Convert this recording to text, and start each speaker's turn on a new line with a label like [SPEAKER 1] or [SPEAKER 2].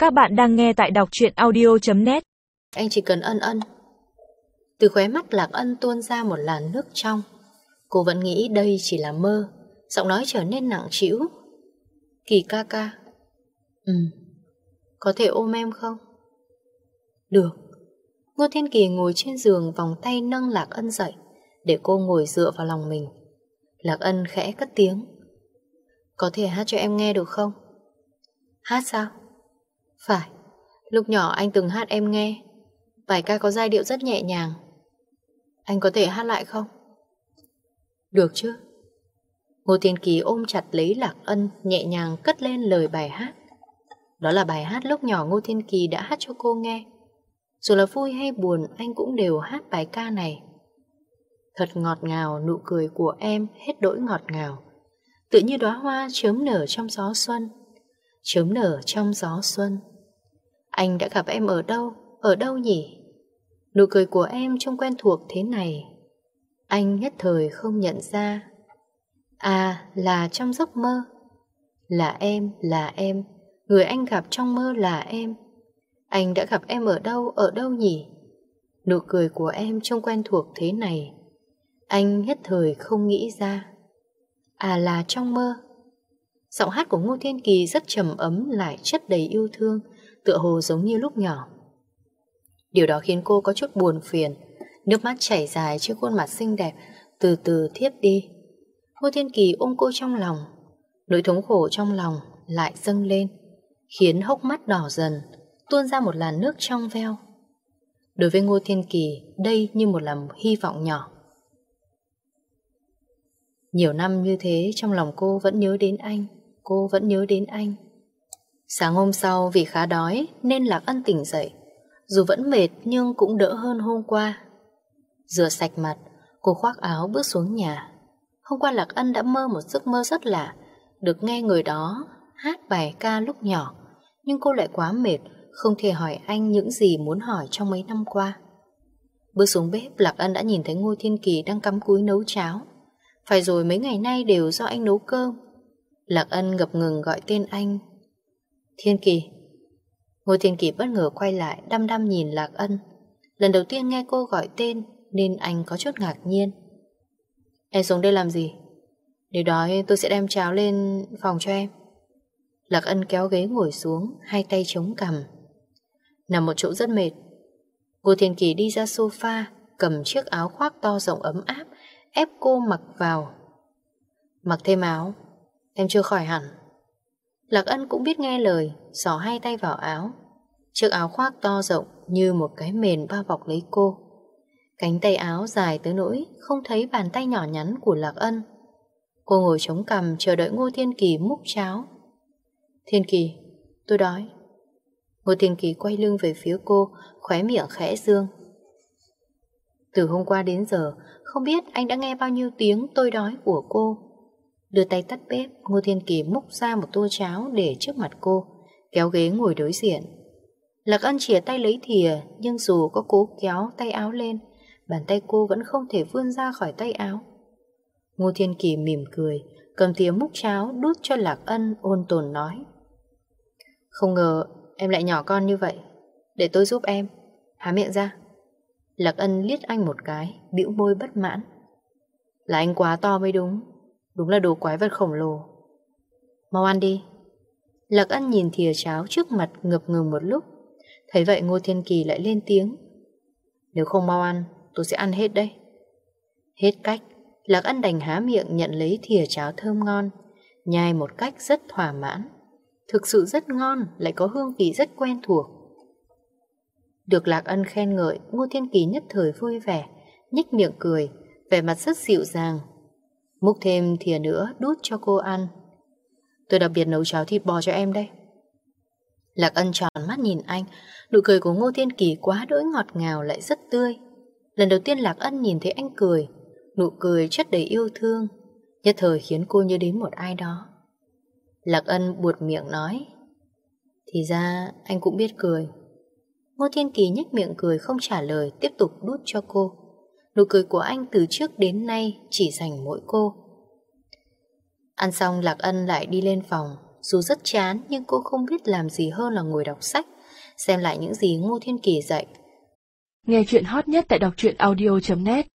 [SPEAKER 1] Các bạn đang nghe tại đọc truyện audio.net.
[SPEAKER 2] Anh chỉ cần ân ân. Từ khóe mắt Lạc Ân tuôn ra một làn nước trong. Cô vẫn nghĩ đây chỉ là mơ. Giọng nói trở nên nặng trĩu. Kỳ ca ca. Có thể ôm em không? Được. Ngô Thiên Kỳ ngồi trên giường, vòng tay nâng Lạc Ân dậy để cô ngồi dựa vào lòng mình. Lạc Ân khẽ cất tiếng. Có thể hát cho em nghe được không? Hát sao? Phải, lúc nhỏ anh từng hát em nghe. Bài ca có giai điệu rất nhẹ nhàng. Anh có thể hát lại không? Được chứ. Ngô Thiên Kỳ ôm chặt lấy Lạc Ân, nhẹ nhàng cất lên lời bài hát. Đó là bài hát lúc nhỏ Ngô Thiên Kỳ đã hát cho cô nghe. Dù là vui hay buồn, anh cũng đều hát bài ca này. Thật ngọt ngào, nụ cười của em hết đỗi ngọt ngào, tựa như đóa hoa chớm nở trong gió xuân. Chớm nở trong gió xuân. Anh đã gặp em ở đâu nhỉ? Nụ cười của em trông quen thuộc thế này. Anh nhất thời không nhận ra. À, là trong giấc mơ. Là em, người anh gặp trong mơ là em. Anh đã gặp em ở đâu nhỉ? Nụ cười của em trông quen thuộc thế này. Anh nhất thời không nghĩ ra. À, là trong mơ. Giọng hát của Ngô Thiên Kỳ rất trầm ấm, lại chất đầy yêu thương, tựa hồ giống như lúc nhỏ. Điều đó khiến cô có chút buồn phiền. Nước mắt chảy dài trên khuôn mặt xinh đẹp, từ từ thiếp đi. Ngô Thiên Kỳ ôm cô trong lòng. Nỗi thống khổ trong lòng lại dâng lên, khiến hốc mắt đỏ dần, tuôn ra một làn nước trong veo. Đối với Ngô Thiên Kỳ, đây như một làn hy vọng nhỏ. Nhiều năm như thế, trong lòng cô vẫn nhớ đến anh. Cô vẫn nhớ đến anh. Sáng hôm sau vì khá đói nên Lạc Ân tỉnh dậy. Dù vẫn mệt nhưng cũng đỡ hơn hôm qua. Rửa sạch mặt, cô khoác áo bước xuống nhà. Hôm qua Lạc Ân đã mơ một giấc mơ rất lạ, được nghe người đó hát bài ca lúc nhỏ. Nhưng cô lại quá mệt, không thể hỏi anh những gì muốn hỏi trong mấy năm qua. Bước xuống bếp, Lạc Ân đã nhìn thấy Ngô Thiên Kỳ đang cắm cúi nấu cháo. Phải rồi, mấy ngày nay đều do anh nấu cơm. Lạc Ân ngập ngừng gọi tên anh. Thiên Kỳ. Ngô Thiên Kỳ bất ngờ quay lại, đăm đăm nhìn Lạc Ân. Lần đầu tiên nghe cô gọi tên nên anh có chút ngạc nhiên. Em xuống đây làm gì? Nếu đói tôi sẽ đem cháo lên phòng cho em. Lạc Ân kéo ghế ngồi xuống, hai tay chống cằm. Nằm một chỗ rất mệt. Ngô Thiên Kỳ đi ra sofa, cầm chiếc áo khoác to rộng ấm áp, ép cô mặc vào. Mặc thêm áo, em chưa khỏi hẳn. Lạc Ân cũng biết nghe lời, xỏ hai tay vào áo. Chiếc áo khoác to rộng như một cái mền bao bọc lấy cô. Cánh tay áo dài tới nỗi không thấy bàn tay nhỏ nhắn của Lạc Ân. Cô ngồi chống cằm chờ đợi Ngô Thiên Kỳ múc cháo. Thiên Kỳ, tôi đói. Ngô Thiên Kỳ quay lưng về phía cô, khóe miệng khẽ dương. Từ hôm qua đến giờ, không biết anh đã nghe bao nhiêu tiếng tôi đói của cô. Đưa tay tắt bếp, Ngô Thiên Kỳ múc ra một tô cháo để trước mặt cô, kéo ghế ngồi đối diện. Lạc Ân chìa tay lấy thìa, nhưng dù có cố kéo tay áo lên, bàn tay cô vẫn không thể vươn ra khỏi tay áo. Ngô Thiên Kỳ mỉm cười, cầm thìa múc cháo đút cho Lạc Ân, ôn tồn nói. Không ngờ em lại nhỏ con như vậy. Để tôi giúp em. Há miệng ra. Lạc Ân liếc anh một cái, bĩu môi bất mãn. Là anh quá to mới đúng. Đúng là đồ quái vật khổng lồ. Mau ăn đi. Lạc Ân nhìn thìa cháo trước mặt ngập ngừng một lúc. Thấy vậy Ngô Thiên Kỳ lại lên tiếng. Nếu không mau ăn, tôi sẽ ăn hết đây. Hết cách, Lạc Ân đành há miệng nhận lấy thìa cháo thơm ngon, nhai một cách rất thỏa mãn. Thực sự rất ngon, lại có hương vị rất quen thuộc. Được Lạc Ân khen ngợi, Ngô Thiên Kỳ nhất thời vui vẻ, nhếch miệng cười, vẻ mặt rất dịu dàng. Múc thêm thìa nữa đút cho cô ăn. Tôi đặc biệt nấu cháo thịt bò cho em đây. Lạc Ân tròn mắt nhìn anh, nụ cười của Ngô Thiên Kỳ quá đỗi ngọt ngào lại rất tươi. Lần đầu tiên Lạc Ân nhìn thấy anh cười, nụ cười chất đầy yêu thương, nhất thời khiến cô nhớ đến một ai đó. Lạc Ân buột miệng nói. Thì ra anh cũng biết cười. Ngô Thiên Kỳ nhếch miệng cười không trả lời, tiếp tục đút cho cô. Nụ cười của anh từ trước đến nay chỉ dành mỗi cô. Ăn xong Lạc Ân lại đi lên phòng, Dù rất chán nhưng cô không biết làm gì hơn là ngồi đọc sách, xem lại những gì Ngô Thiên Kỳ dạy.
[SPEAKER 1] Nghe chuyện hot nhất tại đọc truyện audio.net